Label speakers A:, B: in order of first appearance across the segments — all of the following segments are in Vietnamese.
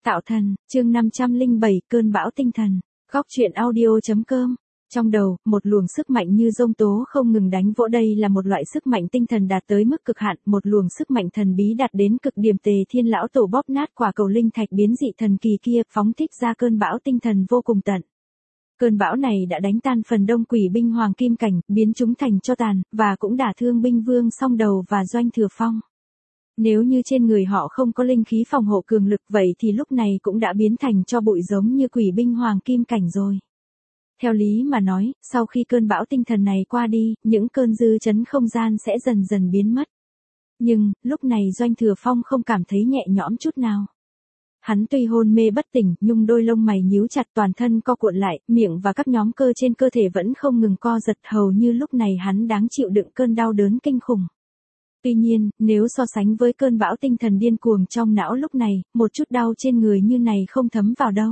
A: Tạo thần, chương 507, cơn bão tinh thần. Góc truyện audio.com. Trong đầu, một luồng sức mạnh như giông tố không ngừng đánh vỗ. Đây là một loại sức mạnh tinh thần đạt tới mức cực hạn, một luồng sức mạnh thần bí đạt đến cực điểm. Tề Thiên lão tổ bóp nát quả cầu linh thạch biến dị thần kỳ kia, phóng thích ra cơn bão tinh thần vô cùng tận. Cơn bão này đã đánh tan phần đông quỷ binh hoàng kim cảnh, biến chúng thành tro tàn, và cũng đả thương binh vương Song Đầu và Doanh Thừa Phong. Nếu như trên người họ không có linh khí phòng hộ cường lực, vậy thì lúc này cũng đã biến thành tro bụi giống như quỷ binh hoàng kim cảnh rồi. Theo lý mà nói, sau khi cơn bão tinh thần này qua đi, những cơn dư chấn không gian sẽ dần dần biến mất. Nhưng, lúc này Doanh Thừa Phong không cảm thấy nhẹ nhõm chút nào. Hắn tuy hôn mê bất tỉnh, nhưng đôi lông mày nhíu chặt, toàn thân co cuộn lại, miệng và các nhóm cơ trên cơ thể vẫn không ngừng co giật, hầu như lúc này hắn đáng chịu đựng cơn đau đớn kinh khủng. Tuy nhiên, nếu so sánh với cơn bão tinh thần điên cuồng trong não lúc này, một chút đau trên người như này không thấm vào đâu.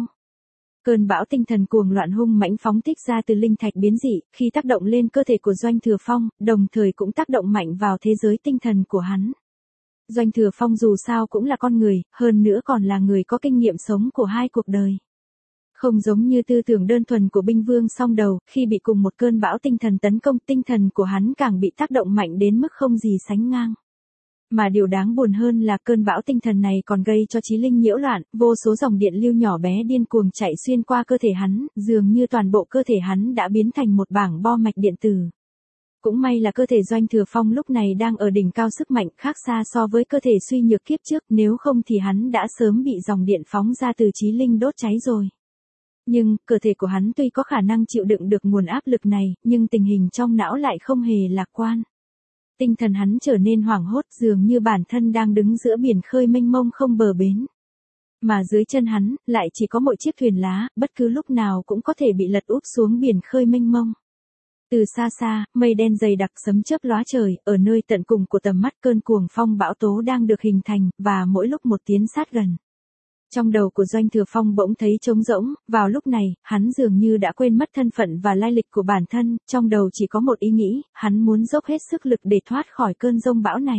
A: Cơn bão tinh thần cuồng loạn hung mãnh phóng thích ra từ linh thạch biến dị, khi tác động lên cơ thể của Doanh Thừa Phong, đồng thời cũng tác động mạnh vào thế giới tinh thần của hắn. Doanh Thừa Phong dù sao cũng là con người, hơn nữa còn là người có kinh nghiệm sống của hai cuộc đời. Không giống như tư tưởng đơn thuần của binh vương Song Đầu, khi bị cùng một cơn bão tinh thần tấn công, tinh thần của hắn càng bị tác động mạnh đến mức không gì sánh ngang. Mà điều đáng buồn hơn là cơn bão tinh thần này còn gây cho trí linh nhiễu loạn, vô số dòng điện lưu nhỏ bé điên cuồng chạy xuyên qua cơ thể hắn, dường như toàn bộ cơ thể hắn đã biến thành một bảng bo mạch điện tử. Cũng may là cơ thể Doanh Thừa Phong lúc này đang ở đỉnh cao sức mạnh, khác xa so với cơ thể suy nhược kiếp trước, nếu không thì hắn đã sớm bị dòng điện phóng ra từ trí linh đốt cháy rồi. Nhưng, cơ thể của hắn tuy có khả năng chịu đựng được nguồn áp lực này, nhưng tình hình trong não lại không hề lạc quan. Tinh thần hắn trở nên hoảng hốt, dường như bản thân đang đứng giữa biển khơi mênh mông không bờ bến. Mà dưới chân hắn, lại chỉ có một chiếc thuyền lá, bất cứ lúc nào cũng có thể bị lật úp xuống biển khơi mênh mông. Từ xa xa, mây đen dày đặc sấm chớp lóa trời, ở nơi tận cùng của tầm mắt cơn cuồng phong bão tố đang được hình thành, và mỗi lúc một tiến sát gần. Trong đầu của Doanh Thừa Phong bỗng thấy trống rỗng, vào lúc này, hắn dường như đã quên mất thân phận và lai lịch của bản thân, trong đầu chỉ có một ý nghĩ, hắn muốn dốc hết sức lực để thoát khỏi cơn giông bão này.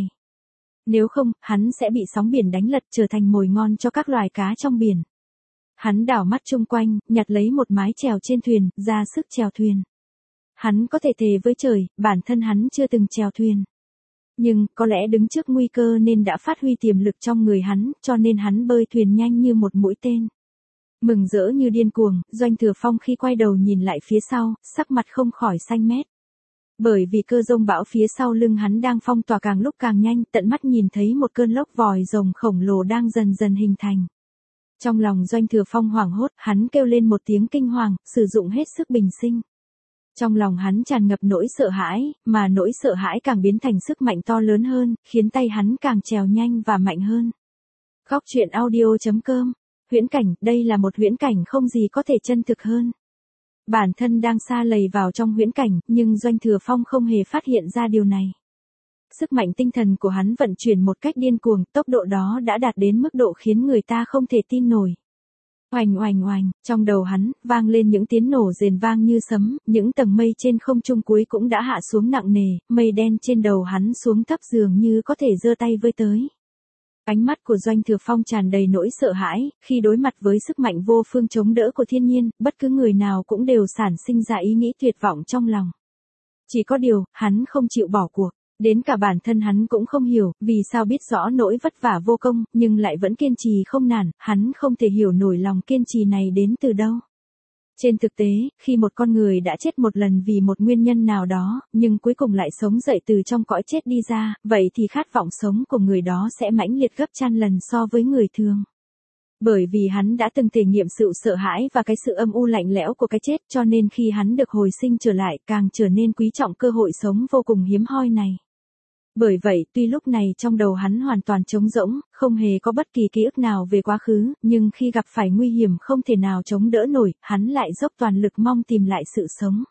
A: Nếu không, hắn sẽ bị sóng biển đánh lật, trở thành mồi ngon cho các loài cá trong biển. Hắn đảo mắt chung quanh, nhặt lấy một mái chèo trên thuyền, ra sức chèo thuyền. Hắn có thể thề với trời, bản thân hắn chưa từng chèo thuyền. Nhưng, có lẽ đứng trước nguy cơ nên đã phát huy tiềm lực trong người hắn, cho nên hắn bơi thuyền nhanh như một mũi tên. Mừng rỡ như điên cuồng, Doanh Thừa Phong khi quay đầu nhìn lại phía sau, sắc mặt không khỏi xanh mét. Bởi vì cơ giông bão phía sau lưng hắn đang phong tỏa càng lúc càng nhanh, tận mắt nhìn thấy một cơn lốc vòi rồng khổng lồ đang dần dần hình thành. Trong lòng Doanh Thừa Phong hoảng hốt, hắn kêu lên một tiếng kinh hoàng, sử dụng hết sức bình sinh. Trong lòng hắn tràn ngập nỗi sợ hãi, mà nỗi sợ hãi càng biến thành sức mạnh to lớn hơn, khiến tay hắn càng trèo nhanh và mạnh hơn. Góc truyện audio.com. Huyễn cảnh, đây là một huyễn cảnh không gì có thể chân thực hơn. Bản thân đang sa lầy vào trong huyễn cảnh, nhưng Doanh Thừa Phong không hề phát hiện ra điều này. Sức mạnh tinh thần của hắn vận chuyển một cách điên cuồng, tốc độ đó đã đạt đến mức độ khiến người ta không thể tin nổi. Oành oành oành, trong đầu hắn, vang lên những tiếng nổ rền vang như sấm, những tầng mây trên không trung cuối cũng đã hạ xuống nặng nề, mây đen trên đầu hắn xuống thấp dường như có thể giơ tay với tới. Ánh mắt của Doanh Thừa Phong tràn đầy nỗi sợ hãi, khi đối mặt với sức mạnh vô phương chống đỡ của thiên nhiên, bất cứ người nào cũng đều sản sinh ra ý nghĩ tuyệt vọng trong lòng. Chỉ có điều, hắn không chịu bỏ cuộc. Đến cả bản thân hắn cũng không hiểu, vì sao biết rõ nỗi vất vả vô công, nhưng lại vẫn kiên trì không nản, hắn không thể hiểu nổi lòng kiên trì này đến từ đâu. Trên thực tế, khi một con người đã chết một lần vì một nguyên nhân nào đó, nhưng cuối cùng lại sống dậy từ trong cõi chết đi ra, vậy thì khát vọng sống của người đó sẽ mãnh liệt gấp trăm lần so với người thường. Bởi vì hắn đã từng thể nghiệm sự sợ hãi và cái sự âm u lạnh lẽo của cái chết, cho nên khi hắn được hồi sinh trở lại, càng trở nên quý trọng cơ hội sống vô cùng hiếm hoi này. Bởi vậy, tuy lúc này trong đầu hắn hoàn toàn trống rỗng, không hề có bất kỳ ký ức nào về quá khứ, nhưng khi gặp phải nguy hiểm không thể nào chống đỡ nổi, hắn lại dốc toàn lực mong tìm lại sự sống.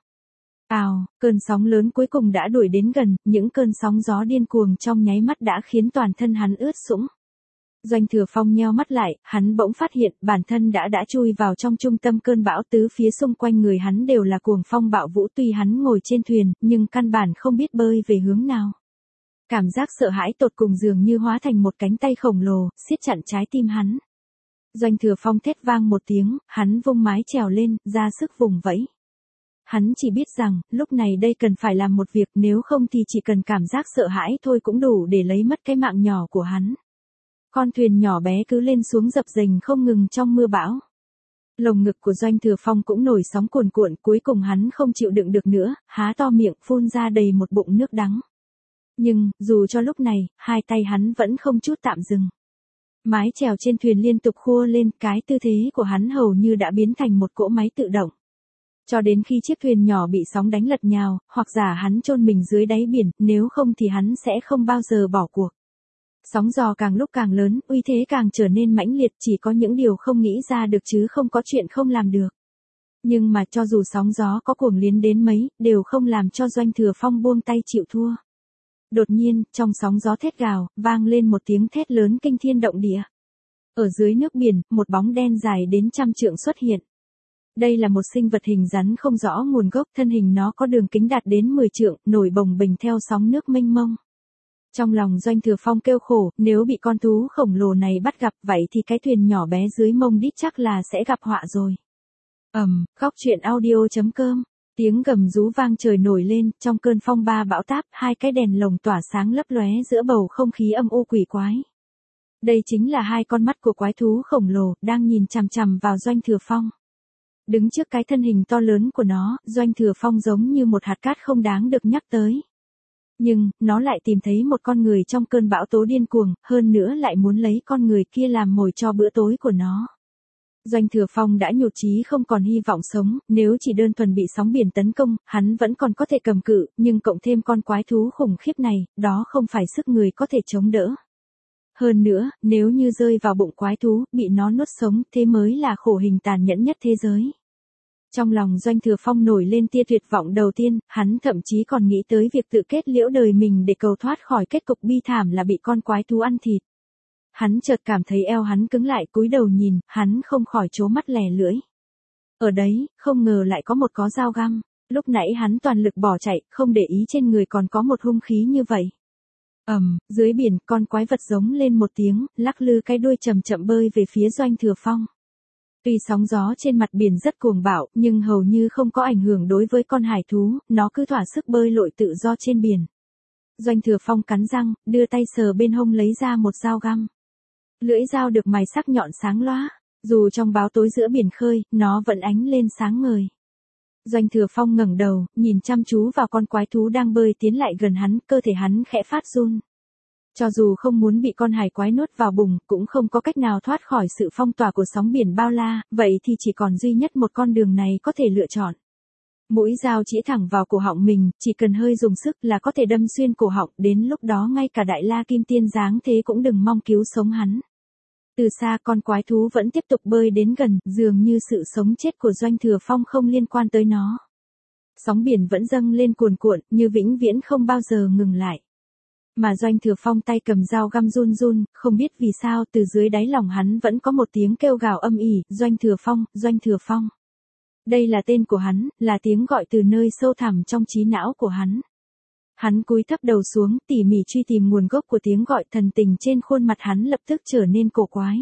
A: Ào, cơn sóng lớn cuối cùng đã đuổi đến gần, những cơn sóng gió điên cuồng trong nháy mắt đã khiến toàn thân hắn ướt sũng. Doanh Thừa Phong nheo mắt lại, hắn bỗng phát hiện bản thân đã chui vào trong trung tâm cơn bão, tứ phía xung quanh người hắn đều là cuồng phong bạo vũ, tuy hắn ngồi trên thuyền, nhưng căn bản không biết bơi về hướng nào. Cảm giác sợ hãi tột cùng dường như hóa thành một cánh tay khổng lồ, siết chặt trái tim hắn. Doanh Thừa Phong thét vang một tiếng, hắn vung mái chèo lên, ra sức vùng vẫy. Hắn chỉ biết rằng, lúc này đây cần phải làm một việc, nếu không thì chỉ cần cảm giác sợ hãi thôi cũng đủ để lấy mất cái mạng nhỏ của hắn. Con thuyền nhỏ bé cứ lên xuống dập dềnh không ngừng trong mưa bão. Lồng ngực của Doanh Thừa Phong cũng nổi sóng cuồn cuộn, cuối cùng hắn không chịu đựng được nữa, há to miệng phun ra đầy một bụng nước đắng. Nhưng, dù cho lúc này, hai tay hắn vẫn không chút tạm dừng. Mái chèo trên thuyền liên tục khua lên, cái tư thế của hắn hầu như đã biến thành một cỗ máy tự động. Cho đến khi chiếc thuyền nhỏ bị sóng đánh lật nhào, hoặc giả hắn chôn mình dưới đáy biển, nếu không thì hắn sẽ không bao giờ bỏ cuộc. Sóng gió càng lúc càng lớn, uy thế càng trở nên mãnh liệt, chỉ có những điều không nghĩ ra được chứ không có chuyện không làm được. Nhưng mà cho dù sóng gió có cuồng liến đến mấy, đều không làm cho Doanh Thừa Phong buông tay chịu thua. Đột nhiên, trong sóng gió thét gào, vang lên một tiếng thét lớn kinh thiên động địa. Ở dưới nước biển, một bóng đen dài đến 100 trượng xuất hiện. Đây là một sinh vật hình rắn không rõ nguồn gốc, thân hình nó có đường kính đạt đến 10 trượng, nổi bồng bềnh theo sóng nước mênh mông. Trong lòng Doanh Thừa Phong kêu khổ, nếu bị con thú khổng lồ này bắt gặp vậy thì cái thuyền nhỏ bé dưới mông đít chắc là sẽ gặp họa rồi. Góc truyện audio.com. Tiếng gầm rú vang trời nổi lên, trong cơn phong ba bão táp, hai cái đèn lồng tỏa sáng lấp lóe giữa bầu không khí âm u quỷ quái. Đây chính là hai con mắt của quái thú khổng lồ, đang nhìn chằm chằm vào Doanh Thừa Phong. Đứng trước cái thân hình to lớn của nó, Doanh Thừa Phong giống như một hạt cát không đáng được nhắc tới. Nhưng, nó lại tìm thấy một con người trong cơn bão tố điên cuồng, hơn nữa lại muốn lấy con người kia làm mồi cho bữa tối của nó. Doanh Thừa Phong đã nhụt chí không còn hy vọng sống, nếu chỉ đơn thuần bị sóng biển tấn công, hắn vẫn còn có thể cầm cự, nhưng cộng thêm con quái thú khủng khiếp này, đó không phải sức người có thể chống đỡ. Hơn nữa, nếu như rơi vào bụng quái thú, bị nó nuốt sống, thế mới là khổ hình tàn nhẫn nhất thế giới. Trong lòng Doanh Thừa Phong nổi lên tia tuyệt vọng đầu tiên, hắn thậm chí còn nghĩ tới việc tự kết liễu đời mình để cầu thoát khỏi kết cục bi thảm là bị con quái thú ăn thịt. Hắn chợt cảm thấy eo hắn cứng lại, cúi đầu nhìn, hắn không khỏi trố mắt lè lưỡi. Ở đấy, không ngờ lại có một có dao găm, lúc nãy hắn toàn lực bỏ chạy, không để ý trên người còn có một hung khí như vậy. Dưới biển, con quái vật giống lên một tiếng, lắc lư cái đuôi chậm chậm bơi về phía Doanh Thừa Phong. Tuy sóng gió trên mặt biển rất cuồng bạo, nhưng hầu như không có ảnh hưởng đối với con hải thú, nó cứ thỏa sức bơi lội tự do trên biển. Doanh Thừa Phong cắn răng, đưa tay sờ bên hông lấy ra một dao găm. Lưỡi dao được mài sắc nhọn sáng loá, dù trong bão tối giữa biển khơi, nó vẫn ánh lên sáng ngời. Doanh Thừa Phong ngẩng đầu, nhìn chăm chú vào con quái thú đang bơi tiến lại gần hắn, cơ thể hắn khẽ phát run. Cho dù không muốn bị con hải quái nuốt vào bụng, cũng không có cách nào thoát khỏi sự phong tỏa của sóng biển bao la, vậy thì chỉ còn duy nhất một con đường này có thể lựa chọn. Mũi dao chỉ thẳng vào cổ họng mình, chỉ cần hơi dùng sức là có thể đâm xuyên cổ họng, đến lúc đó ngay cả Đại La Kim Tiên dáng thế cũng đừng mong cứu sống hắn. Từ xa con quái thú vẫn tiếp tục bơi đến gần, dường như sự sống chết của Doanh Thừa Phong không liên quan tới nó. Sóng biển vẫn dâng lên cuồn cuộn, như vĩnh viễn không bao giờ ngừng lại. Mà Doanh Thừa Phong tay cầm dao găm run run, không biết vì sao từ dưới đáy lòng hắn vẫn có một tiếng kêu gào âm ỉ, Doanh Thừa Phong, Doanh Thừa Phong. Đây là tên của hắn, là tiếng gọi từ nơi sâu thẳm trong trí não của hắn. Hắn cúi thấp đầu xuống, tỉ mỉ truy tìm nguồn gốc của tiếng gọi, thần tình trên khuôn mặt hắn lập tức trở nên cổ quái.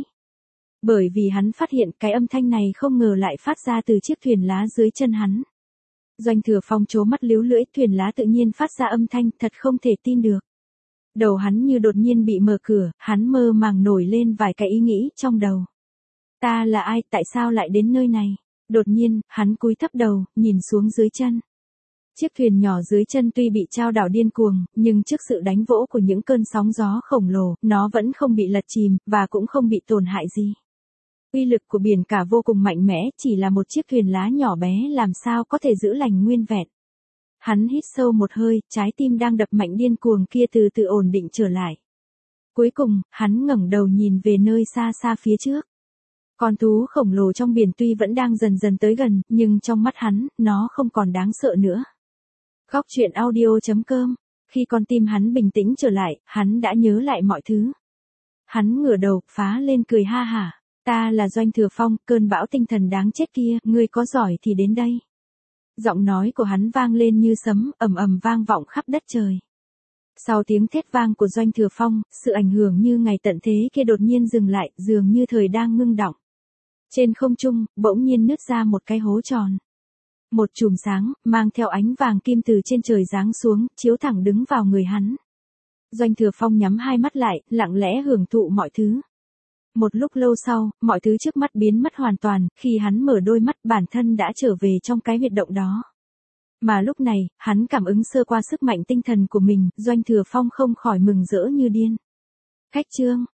A: Bởi vì hắn phát hiện cái âm thanh này không ngờ lại phát ra từ chiếc thuyền lá dưới chân hắn. Doanh Thừa Phong trố mắt líu lưỡi, thuyền lá tự nhiên phát ra âm thanh, thật không thể tin được. Đầu hắn như đột nhiên bị mở cửa, hắn mơ màng nổi lên vài cái ý nghĩ trong đầu. Ta là ai, tại sao lại đến nơi này? Đột nhiên, hắn cúi thấp đầu, nhìn xuống dưới chân. Chiếc thuyền nhỏ dưới chân tuy bị chao đảo điên cuồng, nhưng trước sự đánh vỗ của những cơn sóng gió khổng lồ, nó vẫn không bị lật chìm, và cũng không bị tổn hại gì. Uy lực của biển cả vô cùng mạnh mẽ, chỉ là một chiếc thuyền lá nhỏ bé làm sao có thể giữ lành nguyên vẹn. Hắn hít sâu một hơi, trái tim đang đập mạnh điên cuồng kia từ từ ổn định trở lại. Cuối cùng, hắn ngẩng đầu nhìn về nơi xa xa phía trước. Con thú khổng lồ trong biển tuy vẫn đang dần dần tới gần, nhưng trong mắt hắn, nó không còn đáng sợ nữa. Góc truyện audio.com. Khi con tim hắn bình tĩnh trở lại, hắn đã nhớ lại mọi thứ. Hắn ngửa đầu, phá lên cười ha hả. Ta là Doanh Thừa Phong, cơn bão tinh thần đáng chết kia, ngươi có giỏi thì đến đây. Giọng nói của hắn vang lên như sấm, ầm ầm vang vọng khắp đất trời. Sau tiếng thét vang của Doanh Thừa Phong, sự ảnh hưởng như ngày tận thế kia đột nhiên dừng lại, dường như thời đang ngưng đọng. Trên không trung, bỗng nhiên nứt ra một cái hố tròn. Một chùm sáng, mang theo ánh vàng kim từ trên trời giáng xuống, chiếu thẳng đứng vào người hắn. Doanh Thừa Phong nhắm hai mắt lại, lặng lẽ hưởng thụ mọi thứ. Một lúc lâu sau, mọi thứ trước mắt biến mất hoàn toàn, khi hắn mở đôi mắt bản thân đã trở về trong cái huyệt động đó. Mà lúc này, hắn cảm ứng sơ qua sức mạnh tinh thần của mình, Doanh Thừa Phong không khỏi mừng rỡ như điên. Khách trương,